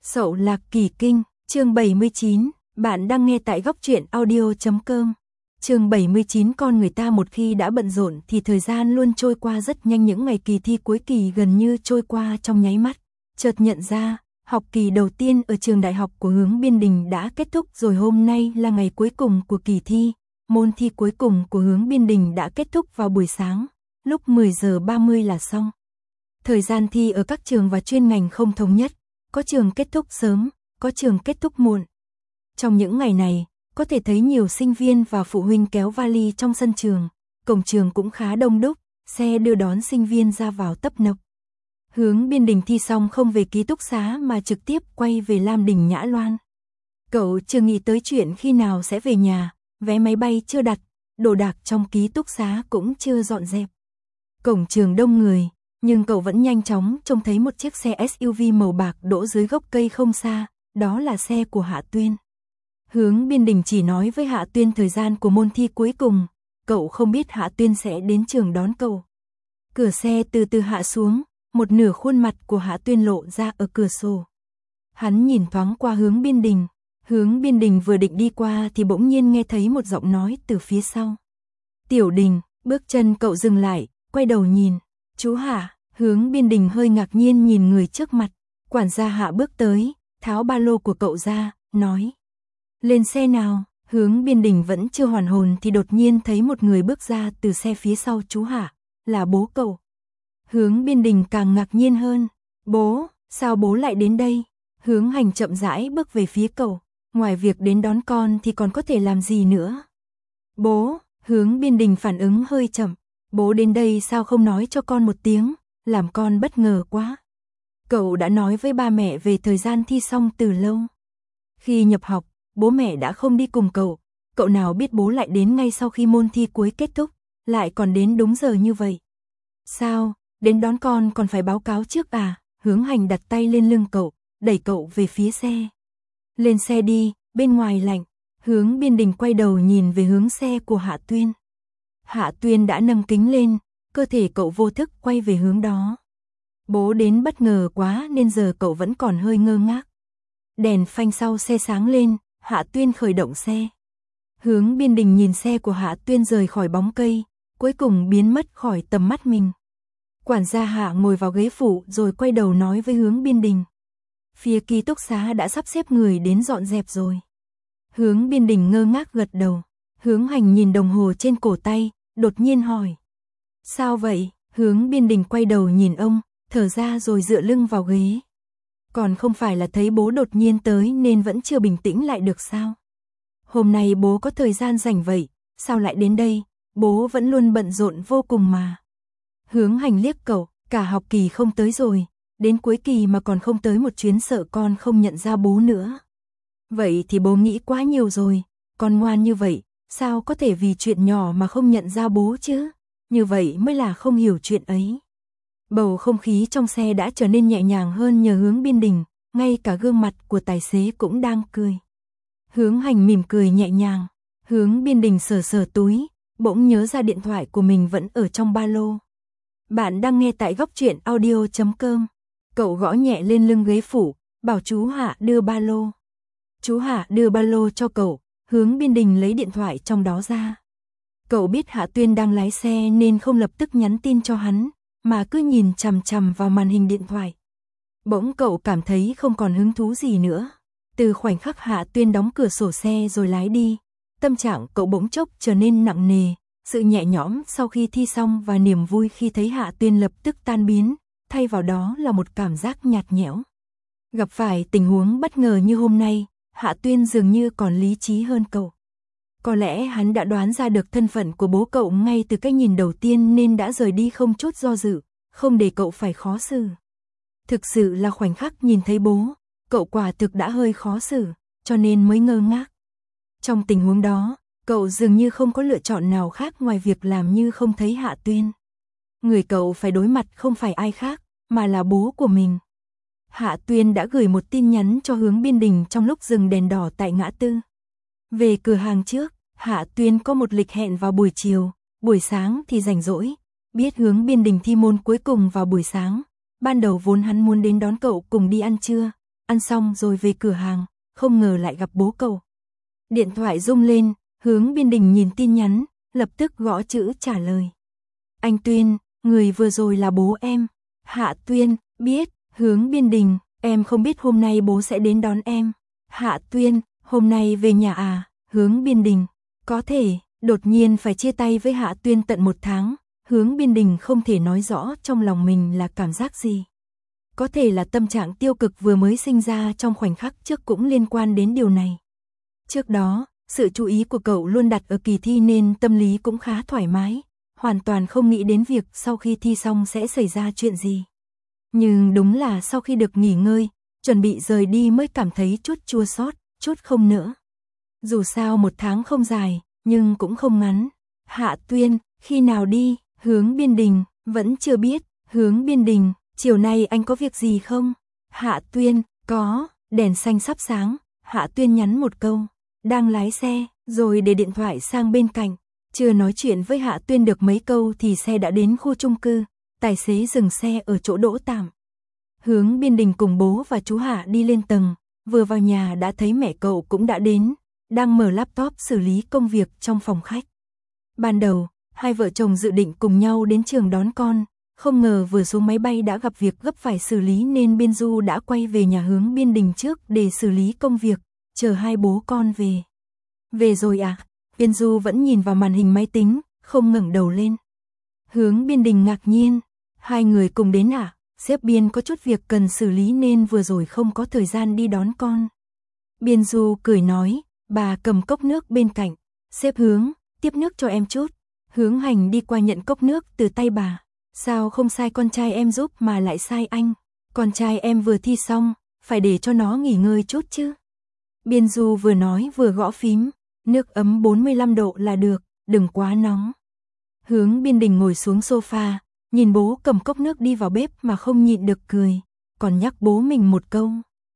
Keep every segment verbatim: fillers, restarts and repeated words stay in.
Sậu Lạc Kỳ Kinh, chương bảy mươi chín, bạn đang nghe tại góc truyện audio chấm com. Chương bảy mươi chín, con người ta một khi đã bận rộn thì thời gian luôn trôi qua rất nhanh, những ngày kỳ thi cuối kỳ gần như trôi qua trong nháy mắt. Chợt nhận ra, học kỳ đầu tiên ở trường đại học của Hướng Biên Đình đã kết thúc rồi, hôm nay là ngày cuối cùng của kỳ thi. Môn thi cuối cùng của Hướng Biên Đình đã kết thúc vào buổi sáng, lúc mười giờ ba mươi là xong. Thời gian thi ở các trường và chuyên ngành không thống nhất, có trường kết thúc sớm, có trường kết thúc muộn. Trong những ngày này, có thể thấy nhiều sinh viên và phụ huynh kéo vali trong sân trường, cổng trường cũng khá đông đúc, xe đưa đón sinh viên ra vào tấp nập. Hướng Biên Đình thi xong không về ký túc xá mà trực tiếp quay về Lam Đình Nhã Loan. Cậu chưa nghĩ tới chuyện khi nào sẽ về nhà, vé máy bay chưa đặt, đồ đạc trong ký túc xá cũng chưa dọn dẹp. Cổng trường đông người, nhưng cậu vẫn nhanh chóng trông thấy một chiếc xe ét u vê màu bạc đỗ dưới gốc cây không xa, đó là xe của Hạ Tuyên. Hướng Biên Đình chỉ nói với Hạ Tuyên thời gian của môn thi cuối cùng, cậu không biết Hạ Tuyên sẽ đến trường đón cậu. Cửa xe từ từ hạ xuống, một nửa khuôn mặt của Hạ Tuyên lộ ra ở cửa sổ. Hắn nhìn thoáng qua Hướng Biên Đình, Hướng Biên Đình vừa định đi qua thì bỗng nhiên nghe thấy một giọng nói từ phía sau. Tiểu Đình, bước chân cậu dừng lại, quay đầu nhìn, chú Hạ. Hướng Biên Đình hơi ngạc nhiên nhìn người trước mặt, quản gia Hạ bước tới, tháo ba lô của cậu ra, nói. Lên xe nào. Hướng Biên Đình vẫn chưa hoàn hồn thì đột nhiên thấy một người bước ra từ xe phía sau chú Hạ, là bố cậu. Hướng Biên Đình càng ngạc nhiên hơn, bố, sao bố lại đến đây? Hướng Hành chậm rãi bước về phía cậu, ngoài việc đến đón con thì còn có thể làm gì nữa? Bố, Hướng Biên Đình phản ứng hơi chậm, bố đến đây sao không nói cho con một tiếng? Làm con bất ngờ quá. Cậu đã nói với ba mẹ về thời gian thi xong từ lâu. Khi nhập học, bố mẹ đã không đi cùng cậu, cậu nào biết bố lại đến ngay sau khi môn thi cuối kết thúc, lại còn đến đúng giờ như vậy. Sao, đến đón con còn phải báo cáo trước à? Hướng Hành đặt tay lên lưng cậu, đẩy cậu về phía xe. Lên xe đi, bên ngoài lạnh. Hướng Biên Đình quay đầu nhìn về hướng xe của Hạ Tuyên. Hạ Tuyên đã nâng kính lên, cơ thể cậu vô thức quay về hướng đó. Bố đến bất ngờ quá nên giờ cậu vẫn còn hơi ngơ ngác. Đèn phanh sau xe sáng lên, Hạ Tuyên khởi động xe. Hướng Biên Đình nhìn xe của Hạ Tuyên rời khỏi bóng cây, cuối cùng biến mất khỏi tầm mắt mình. Quản gia Hạ ngồi vào ghế phụ rồi quay đầu nói với Hướng Biên Đình. Phía ký túc xá đã sắp xếp người đến dọn dẹp rồi. Hướng Biên Đình ngơ ngác gật đầu. Hướng Hành nhìn đồng hồ trên cổ tay, đột nhiên hỏi. Sao vậy? Hướng Biên Đình quay đầu nhìn ông, thở ra rồi dựa lưng vào ghế. Còn không phải là thấy bố đột nhiên tới nên vẫn chưa bình tĩnh lại được sao? Hôm nay bố có thời gian rảnh vậy, sao lại đến đây? Bố vẫn luôn bận rộn vô cùng mà. Hướng Hành liếc cậu, cả học kỳ không tới rồi, đến cuối kỳ mà còn không tới một chuyến, sợ con không nhận ra bố nữa. Vậy thì bố nghĩ quá nhiều rồi, con ngoan như vậy, sao có thể vì chuyện nhỏ mà không nhận ra bố chứ? Như vậy mới là không hiểu chuyện ấy. Bầu không khí trong xe đã trở nên nhẹ nhàng hơn nhờ Hướng Biên Đình, ngay cả gương mặt của tài xế cũng đang cười. Hướng Hành mỉm cười nhẹ nhàng, Hướng Biên Đình sờ sờ túi, bỗng nhớ ra điện thoại của mình vẫn ở trong ba lô. Bạn đang nghe tại góc truyện audio chấm com. Cậu gõ nhẹ lên lưng ghế phụ, bảo chú Hạ đưa ba lô. Chú Hạ đưa ba lô cho cậu, Hướng Biên Đình lấy điện thoại trong đó ra. Cậu biết Hạ Tuyên đang lái xe nên không lập tức nhắn tin cho hắn, mà cứ nhìn chằm chằm vào màn hình điện thoại. Bỗng cậu cảm thấy không còn hứng thú gì nữa. Từ khoảnh khắc Hạ Tuyên đóng cửa sổ xe rồi lái đi, tâm trạng cậu bỗng chốc trở nên nặng nề, sự nhẹ nhõm sau khi thi xong và niềm vui khi thấy Hạ Tuyên lập tức tan biến, thay vào đó là một cảm giác nhạt nhẽo. Gặp phải tình huống bất ngờ như hôm nay, Hạ Tuyên dường như còn lý trí hơn cậu. Có lẽ hắn đã đoán ra được thân phận của bố cậu ngay từ cái nhìn đầu tiên nên đã rời đi không chút do dự, không để cậu phải khó xử. Thực sự là khoảnh khắc nhìn thấy bố, cậu quả thực đã hơi khó xử, cho nên mới ngơ ngác. Trong tình huống đó, cậu dường như không có lựa chọn nào khác ngoài việc làm như không thấy Hạ Tuyên. Người cậu phải đối mặt không phải ai khác, mà là bố của mình. Hạ Tuyên đã gửi một tin nhắn cho Hướng Biên Đình trong lúc dừng đèn đỏ tại ngã tư. Về cửa hàng trước, Hạ Tuyên có một lịch hẹn vào buổi chiều, buổi sáng thì rảnh rỗi. Biết Hướng Biên Đình thi môn cuối cùng vào buổi sáng, ban đầu vốn hắn muốn đến đón cậu cùng đi ăn trưa, ăn xong rồi về cửa hàng, không ngờ lại gặp bố cậu. Điện thoại rung lên, Hướng Biên Đình nhìn tin nhắn, lập tức gõ chữ trả lời. Anh Tuyên, người vừa rồi là bố em. Hạ Tuyên, biết. Hướng Biên Đình, em không biết hôm nay bố sẽ đến đón em. Hạ Tuyên, hôm nay về nhà à? Hướng Biên Đình, có thể. Đột nhiên phải chia tay với Hạ Tuyên tận một tháng, Hướng Biên Đình không thể nói rõ trong lòng mình là cảm giác gì. Có thể là tâm trạng tiêu cực vừa mới sinh ra trong khoảnh khắc trước cũng liên quan đến điều này. Trước đó, sự chú ý của cậu luôn đặt ở kỳ thi nên tâm lý cũng khá thoải mái, hoàn toàn không nghĩ đến việc sau khi thi xong sẽ xảy ra chuyện gì. Nhưng đúng là sau khi được nghỉ ngơi, chuẩn bị rời đi mới cảm thấy chút chua xót, chút không nỡ. Dù sao một tháng không dài, nhưng cũng không ngắn. Hạ Tuyên, khi nào đi? Hướng Biên Đình, vẫn chưa biết. Hướng Biên Đình, chiều nay anh có việc gì không? Hạ Tuyên, có. Đèn xanh sắp sáng, Hạ Tuyên nhắn một câu. Đang lái xe, rồi để điện thoại sang bên cạnh. Chưa nói chuyện với Hạ Tuyên được mấy câu thì xe đã đến khu chung cư. Tài xế dừng xe ở chỗ đỗ tạm. Hướng Biên Đình cùng bố và chú Hạ đi lên tầng. Vừa vào nhà đã thấy mẹ cậu cũng đã đến, đang mở laptop xử lý công việc trong phòng khách. Ban đầu, hai vợ chồng dự định cùng nhau đến trường đón con, không ngờ vừa xuống máy bay đã gặp việc gấp phải xử lý nên Biên Du đã quay về nhà Hướng Biên Đình trước để xử lý công việc, chờ hai bố con về. Về rồi à? Biên Du vẫn nhìn vào màn hình máy tính, không ngẩng đầu lên. Hướng Biên Đình ngạc nhiên, hai người cùng đến à? Sếp Biên có chút việc cần xử lý nên vừa rồi không có thời gian đi đón con. Biên Du cười nói, bà cầm cốc nước bên cạnh. Sếp Hướng, tiếp nước cho em chút. Hướng Hành đi qua nhận cốc nước từ tay bà. Sao không sai con trai em giúp mà lại sai anh? Con trai em vừa thi xong, phải để cho nó nghỉ ngơi chút chứ. Biên Du vừa nói vừa gõ phím, nước ấm bốn mươi lăm độ là được, đừng quá nóng. Hướng Biên Đình ngồi xuống sofa, nhìn bố cầm cốc nước đi vào bếp mà không nhịn được cười, còn nhắc bố mình một câu.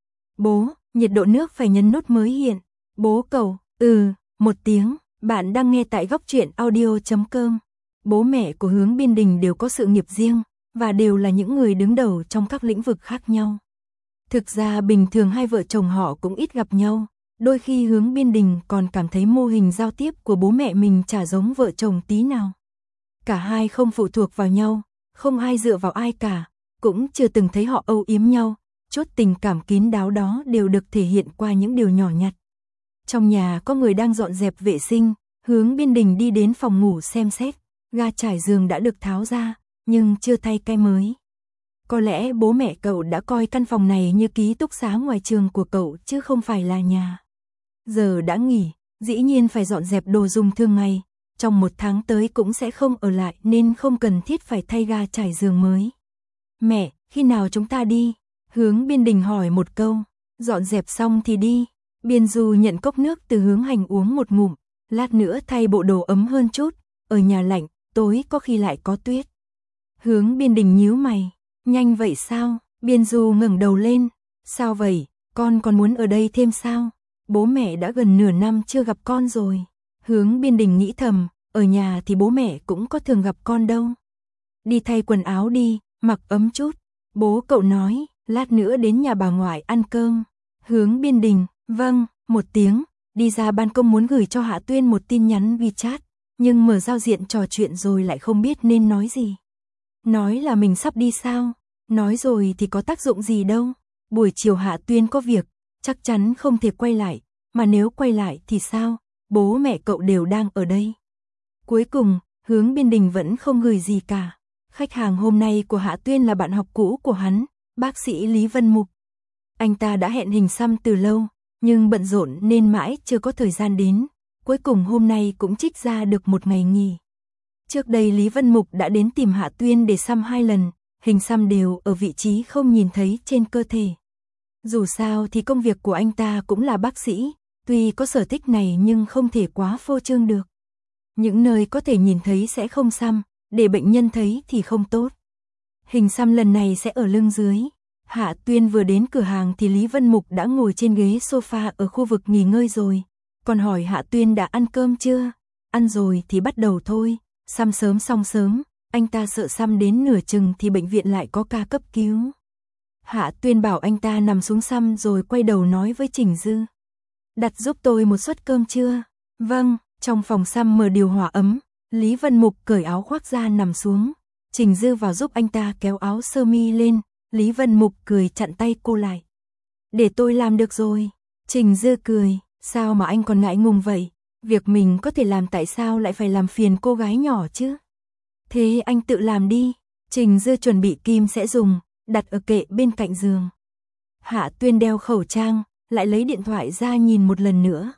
Bố, nhiệt độ nước phải nhấn nút mới hiện. Bố cậu, ừ, một tiếng, bạn đang nghe tại góc truyện audio chấm com. Bố mẹ của Hướng Biên Đình đều có sự nghiệp riêng, và đều là những người đứng đầu trong các lĩnh vực khác nhau. Thực ra bình thường hai vợ chồng họ cũng ít gặp nhau, đôi khi Hướng Biên Đình còn cảm thấy mô hình giao tiếp của bố mẹ mình chả giống vợ chồng tí nào. Cả hai không phụ thuộc vào nhau, không ai dựa vào ai cả, cũng chưa từng thấy họ âu yếm nhau, chốt tình cảm kín đáo đó đều được thể hiện qua những điều nhỏ nhặt. Trong nhà có người đang dọn dẹp vệ sinh, Hướng Biên Đình đi đến phòng ngủ xem xét, ga trải giường đã được tháo ra, nhưng chưa thay cái mới. Có lẽ bố mẹ cậu đã coi căn phòng này như ký túc xá ngoài trường của cậu chứ không phải là nhà. Giờ đã nghỉ, dĩ nhiên phải dọn dẹp đồ dùng thường ngày, trong một tháng tới cũng sẽ không ở lại nên không cần thiết phải thay ga trải giường mới. Mẹ, khi nào chúng ta đi? Hướng Biên Đình hỏi một câu, dọn dẹp xong thì đi. Biên Du nhận cốc nước từ Hướng Hành uống một ngụm, lát nữa thay bộ đồ ấm hơn chút, ở nhà lạnh, tối có khi lại có tuyết. Hướng Biên Đình nhíu mày, nhanh vậy sao? Biên Du ngẩng đầu lên, sao vậy, con còn muốn ở đây thêm sao? Bố mẹ đã gần nửa năm chưa gặp con rồi. Hướng Biên Đình nghĩ thầm, ở nhà thì bố mẹ cũng có thường gặp con đâu. Đi thay quần áo đi, mặc ấm chút. Bố cậu nói, lát nữa đến nhà bà ngoại ăn cơm. Hướng Biên Đình, vâng, một tiếng, đi ra ban công muốn gửi cho Hạ Tuyên một tin nhắn WeChat, nhưng mở giao diện trò chuyện rồi lại không biết nên nói gì. Nói là mình sắp đi sao? Nói rồi thì có tác dụng gì đâu. Buổi chiều Hạ Tuyên có việc, chắc chắn không thể quay lại, mà nếu quay lại thì sao? Bố mẹ cậu đều đang ở đây. Cuối cùng, Hướng Biên Đình vẫn không gửi gì cả. Khách hàng hôm nay của Hạ Tuyên là bạn học cũ của hắn, bác sĩ Lý Vân Mục. Anh ta đã hẹn hình xăm từ lâu, nhưng bận rộn nên mãi chưa có thời gian đến. Cuối cùng hôm nay cũng trích ra được một ngày nghỉ. Trước đây Lý Vân Mục đã đến tìm Hạ Tuyên để xăm hai lần, hình xăm đều ở vị trí không nhìn thấy trên cơ thể. Dù sao thì công việc của anh ta cũng là bác sĩ, tuy có sở thích này nhưng không thể quá phô trương được. Những nơi có thể nhìn thấy sẽ không xăm, để bệnh nhân thấy thì không tốt. Hình xăm lần này sẽ ở lưng dưới. Hạ Tuyên vừa đến cửa hàng thì Lý Vân Mục đã ngồi trên ghế sofa ở khu vực nghỉ ngơi rồi. Còn hỏi Hạ Tuyên đã ăn cơm chưa? Ăn rồi thì bắt đầu thôi, xăm sớm xong sớm, anh ta sợ xăm đến nửa chừng thì bệnh viện lại có ca cấp cứu. Hạ Tuyên bảo anh ta nằm xuống xăm rồi quay đầu nói với Trình Dư. Đặt giúp tôi một suất cơm trưa. Vâng, trong phòng xăm mở điều hòa ấm, Lý Vân Mục cởi áo khoác ra nằm xuống. Trình Dư vào giúp anh ta kéo áo sơ mi lên, Lý Vân Mục cười chặn tay cô lại. Để tôi làm được rồi. Trình Dư cười, sao mà anh còn ngại ngùng vậy? Việc mình có thể làm tại sao lại phải làm phiền cô gái nhỏ chứ? Thế anh tự làm đi. Trình Dư chuẩn bị kim sẽ dùng, đặt ở kệ bên cạnh giường. Hạ Tuyên đeo khẩu trang, lại lấy điện thoại ra nhìn một lần nữa.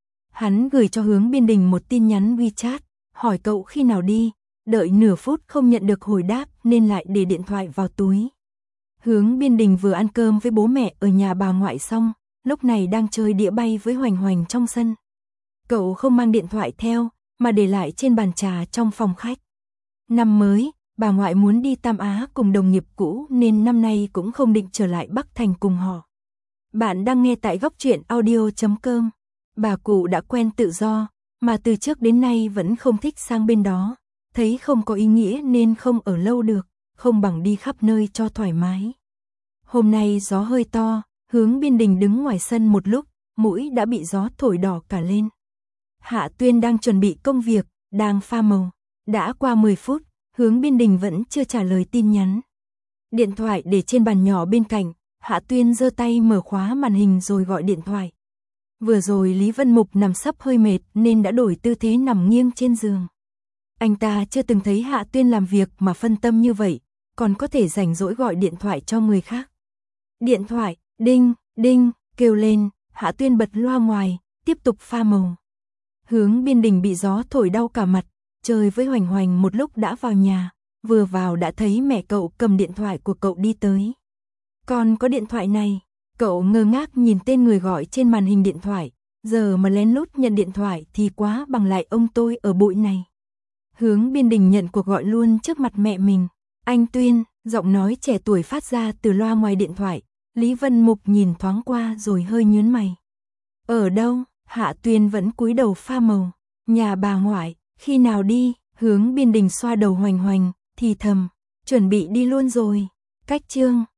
Hắn gửi cho Hướng Biên Đình một tin nhắn WeChat, hỏi cậu khi nào đi, đợi nửa phút không nhận được hồi đáp nên lại để điện thoại vào túi. Hướng Biên Đình vừa ăn cơm với bố mẹ ở nhà bà ngoại xong, lúc này đang chơi đĩa bay với Hoành Hoành trong sân. Cậu không mang điện thoại theo, mà để lại trên bàn trà trong phòng khách. Năm mới, bà ngoại muốn đi Tam Á cùng đồng nghiệp cũ nên năm nay cũng không định trở lại Bắc Thành cùng họ. Bạn đang nghe tại góc truyện audio chấm com. Bà cụ đã quen tự do, mà từ trước đến nay vẫn không thích sang bên đó, thấy không có ý nghĩa nên không ở lâu được, không bằng đi khắp nơi cho thoải mái. Hôm nay gió hơi to, Hướng Biên Đình đứng ngoài sân một lúc, mũi đã bị gió thổi đỏ cả lên. Hạ Tuyên đang chuẩn bị công việc, đang pha màu. Đã qua mười phút, Hướng Biên Đình vẫn chưa trả lời tin nhắn. Điện thoại để trên bàn nhỏ bên cạnh, Hạ Tuyên giơ tay mở khóa màn hình rồi gọi điện thoại. Vừa rồi Lý Vân Mục nằm sấp hơi mệt nên đã đổi tư thế nằm nghiêng trên giường. Anh ta chưa từng thấy Hạ Tuyên làm việc mà phân tâm như vậy, còn có thể rảnh rỗi gọi điện thoại cho người khác. Điện thoại, đinh, đinh, kêu lên, Hạ Tuyên bật loa ngoài, tiếp tục pha màu. Hướng Biên Đình bị gió thổi đau cả mặt, chơi với Hoành Hoành một lúc đã vào nhà, vừa vào đã thấy mẹ cậu cầm điện thoại của cậu đi tới. Con có điện thoại này, cậu ngơ ngác nhìn tên người gọi trên màn hình điện thoại, giờ mà lén lút nhận điện thoại thì quá bằng lại ông tôi ở bụi này. Hướng Biên Đình nhận cuộc gọi luôn trước mặt mẹ mình. Anh Tuyên, giọng nói trẻ tuổi phát ra từ loa ngoài điện thoại. Lý Vân Mục nhìn thoáng qua rồi hơi nhướng mày. Ở đâu? Hạ Tuyên vẫn cúi đầu pha màu. Nhà bà ngoại, khi nào đi? Hướng Biên Đình xoa đầu Hoành Hoành, thì thầm, chuẩn bị đi luôn rồi. Cách chương